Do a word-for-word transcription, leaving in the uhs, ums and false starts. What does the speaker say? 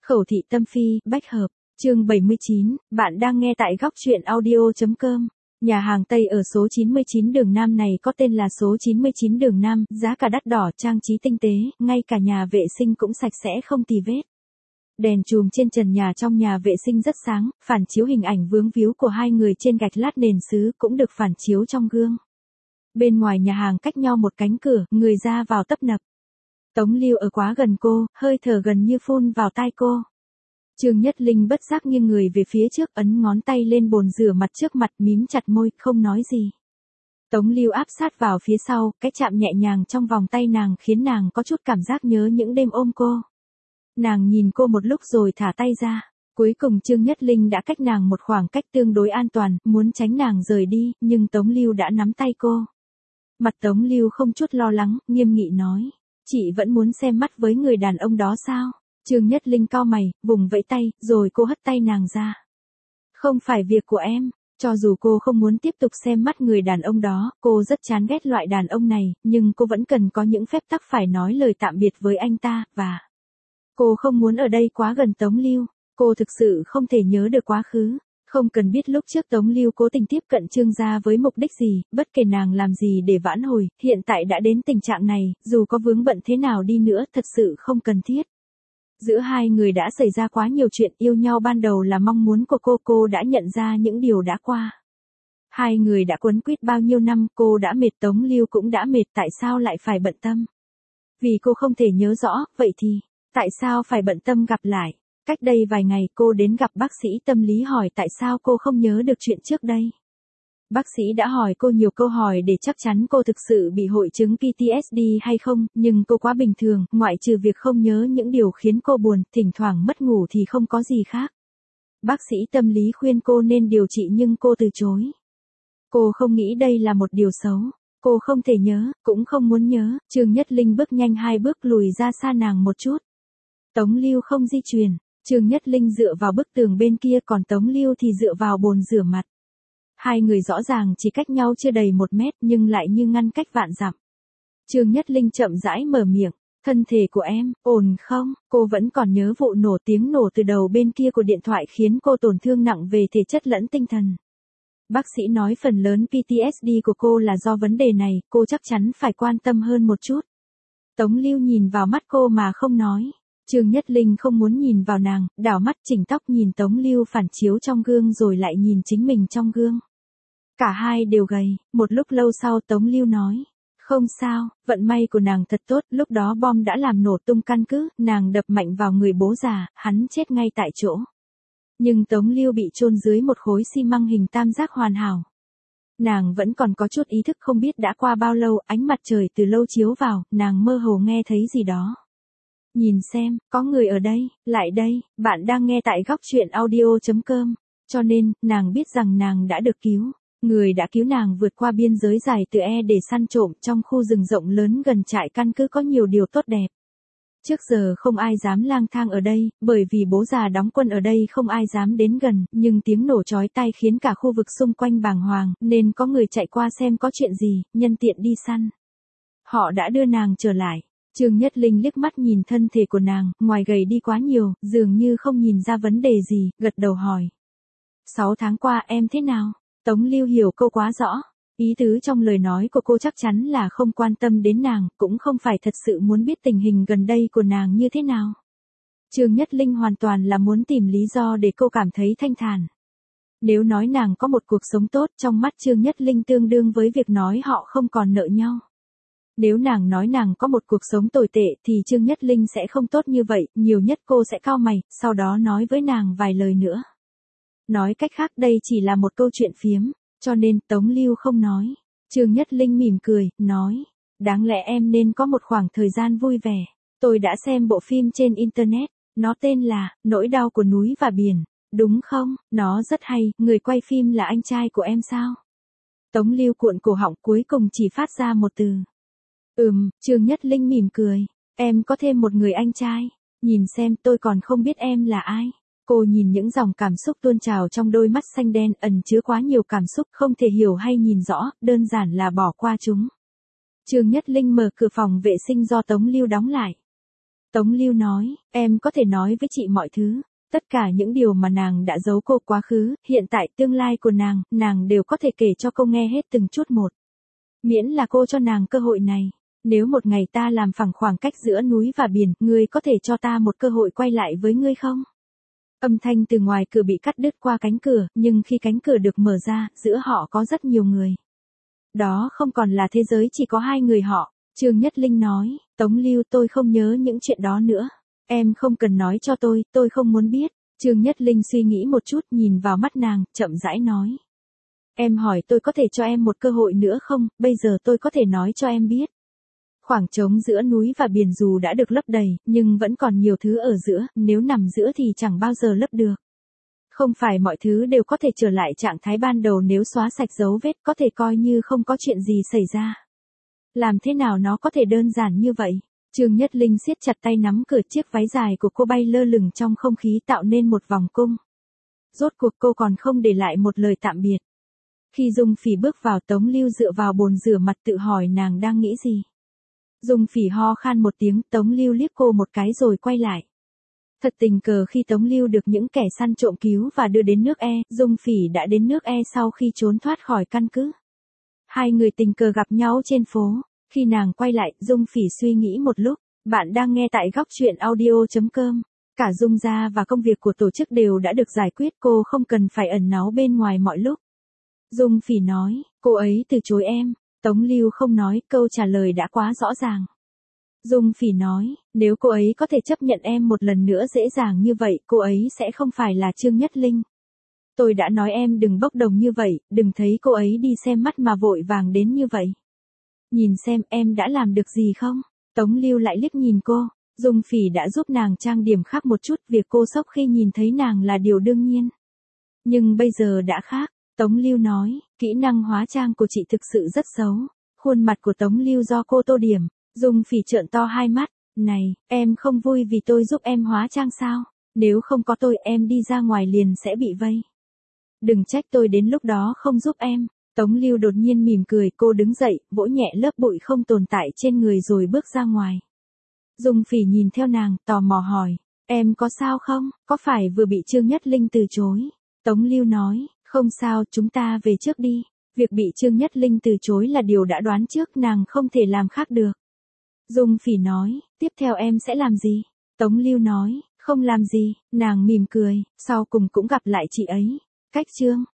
Khẩu thị tâm phi, bách hợp, chương bảy mươi chín, bạn đang nghe tại góc truyện audio.com. Nhà hàng Tây ở số chín mươi chín đường Nam này có tên là số chín mươi chín đường Nam, giá cả đắt đỏ, trang trí tinh tế, ngay cả nhà vệ sinh cũng sạch sẽ không tì vết. Đèn chùm trên trần nhà trong nhà vệ sinh rất sáng, phản chiếu hình ảnh vướng víu của hai người trên gạch lát nền sứ cũng được phản chiếu trong gương. Bên ngoài nhà hàng cách nhau một cánh cửa, người ra vào tấp nập. Tống Lưu ở quá gần cô, hơi thở gần như phun vào tai cô. Trương Nhất Linh bất giác nghiêng người về phía trước, ấn ngón tay lên bồn rửa mặt trước mặt, mím chặt môi, không nói gì. Tống Lưu áp sát vào phía sau, cái chạm nhẹ nhàng trong vòng tay nàng khiến nàng có chút cảm giác nhớ những đêm ôm cô. Nàng nhìn cô một lúc rồi thả tay ra. Cuối cùng Trương Nhất Linh đã cách nàng một khoảng cách tương đối an toàn, muốn tránh nàng rời đi, nhưng Tống Lưu đã nắm tay cô. Mặt Tống Lưu không chút lo lắng, nghiêm nghị nói. Chị vẫn muốn xem mắt với người đàn ông đó sao? Trương Nhất Linh cau mày, vùng vẫy tay, rồi cô hất tay nàng ra. Không phải việc của em, cho dù cô không muốn tiếp tục xem mắt người đàn ông đó, cô rất chán ghét loại đàn ông này, nhưng cô vẫn cần có những phép tắc phải nói lời tạm biệt với anh ta, và cô không muốn ở đây quá gần Tống Lưu, cô thực sự không thể nhớ được quá khứ. Không cần biết lúc trước Tống Lưu cố tình tiếp cận Trương gia với mục đích gì, bất kể nàng làm gì để vãn hồi, hiện tại đã đến tình trạng này, dù có vướng bận thế nào đi nữa thật sự không cần thiết. Giữa hai người đã xảy ra quá nhiều chuyện, yêu nhau ban đầu là mong muốn của cô, cô đã nhận ra những điều đã qua. Hai người đã quấn quýt bao nhiêu năm, cô đã mệt, Tống Lưu cũng đã mệt, tại sao lại phải bận tâm? Vì cô không thể nhớ rõ, vậy thì, tại sao phải bận tâm gặp lại? Cách đây vài ngày cô đến gặp bác sĩ tâm lý hỏi tại sao cô không nhớ được chuyện trước đây. Bác sĩ đã hỏi cô nhiều câu hỏi để chắc chắn cô thực sự bị hội chứng pê tê ét đê hay không, nhưng cô quá bình thường, ngoại trừ việc không nhớ những điều khiến cô buồn, thỉnh thoảng mất ngủ thì không có gì khác. Bác sĩ tâm lý khuyên cô nên điều trị nhưng cô từ chối. Cô không nghĩ đây là một điều xấu. Cô không thể nhớ, cũng không muốn nhớ. Trương Nhất Linh bước nhanh hai bước lùi ra xa nàng một chút. Tống Lưu không di chuyển. Trương Nhất Linh dựa vào bức tường bên kia, còn Tống Lưu thì dựa vào bồn rửa mặt. Hai người rõ ràng chỉ cách nhau chưa đầy một mét nhưng lại như ngăn cách vạn dặm. Trương Nhất Linh chậm rãi mở miệng, thân thể của em, ổn không? Cô vẫn còn nhớ vụ nổ, tiếng nổ từ đầu bên kia của điện thoại khiến cô tổn thương nặng về thể chất lẫn tinh thần. Bác sĩ nói phần lớn pê tê ét đê của cô là do vấn đề này, cô chắc chắn phải quan tâm hơn một chút. Tống Lưu nhìn vào mắt cô mà không nói. Trương Nhất Linh không muốn nhìn vào nàng, đảo mắt chỉnh tóc nhìn Tống Lưu phản chiếu trong gương rồi lại nhìn chính mình trong gương. Cả hai đều gầy, một lúc lâu sau Tống Lưu nói. Không sao, vận may của nàng thật tốt, lúc đó bom đã làm nổ tung căn cứ, nàng đập mạnh vào người bố già, hắn chết ngay tại chỗ. Nhưng Tống Lưu bị chôn dưới một khối xi măng hình tam giác hoàn hảo. Nàng vẫn còn có chút ý thức, không biết đã qua bao lâu, ánh mặt trời từ lâu chiếu vào, nàng mơ hồ nghe thấy gì đó. Nhìn xem, có người ở đây, lại đây, bạn đang nghe tại góc truyện audio.com. Cho nên, nàng biết rằng nàng đã được cứu. Người đã cứu nàng vượt qua biên giới dài từ E để săn trộm, trong khu rừng rộng lớn gần trại căn cứ có nhiều điều tốt đẹp. Trước giờ không ai dám lang thang ở đây, bởi vì bố già đóng quân ở đây không ai dám đến gần, nhưng tiếng nổ chói tai khiến cả khu vực xung quanh bàng hoàng, nên có người chạy qua xem có chuyện gì, nhân tiện đi săn. Họ đã đưa nàng trở lại. Trương Nhất Linh liếc mắt nhìn thân thể của nàng, ngoài gầy đi quá nhiều, dường như không nhìn ra vấn đề gì, gật đầu hỏi. Sáu tháng qua em thế nào? Tống Lưu hiểu cô quá rõ. Ý tứ trong lời nói của cô chắc chắn là không quan tâm đến nàng, cũng không phải thật sự muốn biết tình hình gần đây của nàng như thế nào. Trương Nhất Linh hoàn toàn là muốn tìm lý do để cô cảm thấy thanh thản. Nếu nói nàng có một cuộc sống tốt, trong mắt Trương Nhất Linh tương đương với việc nói họ không còn nợ nhau. Nếu nàng nói nàng có một cuộc sống tồi tệ thì Trương Nhất Linh sẽ không tốt như vậy, nhiều nhất cô sẽ cau mày, sau đó nói với nàng vài lời nữa. Nói cách khác đây chỉ là một câu chuyện phiếm, cho nên Tống Lưu không nói. Trương Nhất Linh mỉm cười, nói, đáng lẽ em nên có một khoảng thời gian vui vẻ. Tôi đã xem bộ phim trên Internet, nó tên là Nỗi đau của núi và biển, đúng không? Nó rất hay, người quay phim là anh trai của em sao? Tống Lưu cuộn cổ họng cuối cùng chỉ phát ra một từ. Ừm, Trương Nhất Linh mỉm cười, em có thêm một người anh trai, nhìn xem tôi còn không biết em là ai. Cô nhìn những dòng cảm xúc tuôn trào trong đôi mắt xanh đen ẩn chứa quá nhiều cảm xúc không thể hiểu hay nhìn rõ, đơn giản là bỏ qua chúng. Trương Nhất Linh mở cửa phòng vệ sinh do Tống Lưu đóng lại. Tống Lưu nói, em có thể nói với chị mọi thứ. Tất cả những điều mà nàng đã giấu cô quá khứ, hiện tại, tương lai của nàng, nàng đều có thể kể cho cô nghe hết từng chút một. Miễn là cô cho nàng cơ hội này. Nếu một ngày ta làm phẳng khoảng cách giữa núi và biển, ngươi có thể cho ta một cơ hội quay lại với ngươi không? Âm thanh từ ngoài cửa bị cắt đứt qua cánh cửa, nhưng khi cánh cửa được mở ra, giữa họ có rất nhiều người. Đó không còn là thế giới chỉ có hai người họ. Trương Nhất Linh nói, Tống Lưu, tôi không nhớ những chuyện đó nữa. Em không cần nói cho tôi, tôi không muốn biết. Trương Nhất Linh suy nghĩ một chút, nhìn vào mắt nàng, chậm rãi nói. Em hỏi tôi có thể cho em một cơ hội nữa không, bây giờ tôi có thể nói cho em biết. Khoảng trống giữa núi và biển dù đã được lấp đầy, nhưng vẫn còn nhiều thứ ở giữa, nếu nằm giữa thì chẳng bao giờ lấp được. Không phải mọi thứ đều có thể trở lại trạng thái ban đầu, nếu xóa sạch dấu vết có thể coi như không có chuyện gì xảy ra. Làm thế nào nó có thể đơn giản như vậy? Trương Nhất Linh siết chặt tay nắm cửa, chiếc váy dài của cô bay lơ lửng trong không khí tạo nên một vòng cung. Rốt cuộc cô còn không để lại một lời tạm biệt. Khi Dung Phỉ bước vào, Tống Lưu dựa vào bồn rửa mặt tự hỏi nàng đang nghĩ gì. Dung Phỉ ho khan một tiếng, Tống Lưu liếc cô một cái rồi quay lại. Thật tình cờ khi Tống Lưu được những kẻ săn trộm cứu và đưa đến nước E, Dung Phỉ đã đến nước E sau khi trốn thoát khỏi căn cứ. Hai người tình cờ gặp nhau trên phố. Khi nàng quay lại, Dung Phỉ suy nghĩ một lúc. Bạn đang nghe tại góc truyện audio chấm com. Cả Dung gia và công việc của tổ chức đều đã được giải quyết, cô không cần phải ẩn náu bên ngoài mọi lúc. Dung Phỉ nói, cô ấy từ chối em. Tống Lưu không nói, câu trả lời đã quá rõ ràng. Dung Phỉ nói, nếu cô ấy có thể chấp nhận em một lần nữa dễ dàng như vậy, cô ấy sẽ không phải là Trương Nhất Linh. Tôi đã nói em đừng bốc đồng như vậy, đừng thấy cô ấy đi xem mắt mà vội vàng đến như vậy. Nhìn xem em đã làm được gì không? Tống Lưu lại liếc nhìn cô. Dung Phỉ đã giúp nàng trang điểm khác một chút, việc cô sốc khi nhìn thấy nàng là điều đương nhiên. Nhưng bây giờ đã khác. Tống Lưu nói, kỹ năng hóa trang của chị thực sự rất xấu. Khuôn mặt của Tống Lưu do cô tô điểm. Dung Phỉ trợn to hai mắt. Này, em không vui vì tôi giúp em hóa trang sao? Nếu không có tôi, em đi ra ngoài liền sẽ bị vây. Đừng trách tôi đến lúc đó không giúp em. Tống Lưu đột nhiên mỉm cười, cô đứng dậy, vỗ nhẹ lớp bụi không tồn tại trên người rồi bước ra ngoài. Dung Phỉ nhìn theo nàng, tò mò hỏi, em có sao không, có phải vừa bị Trương Nhất Linh từ chối? Tống Lưu nói, không sao, chúng ta về trước đi. Việc bị Trương Nhất Linh từ chối là điều đã đoán trước, nàng không thể làm khác được. Dung Phỉ nói, tiếp theo em sẽ làm gì? Tống Lưu nói, không làm gì, nàng mỉm cười, sau cùng cũng gặp lại chị ấy. Cách chương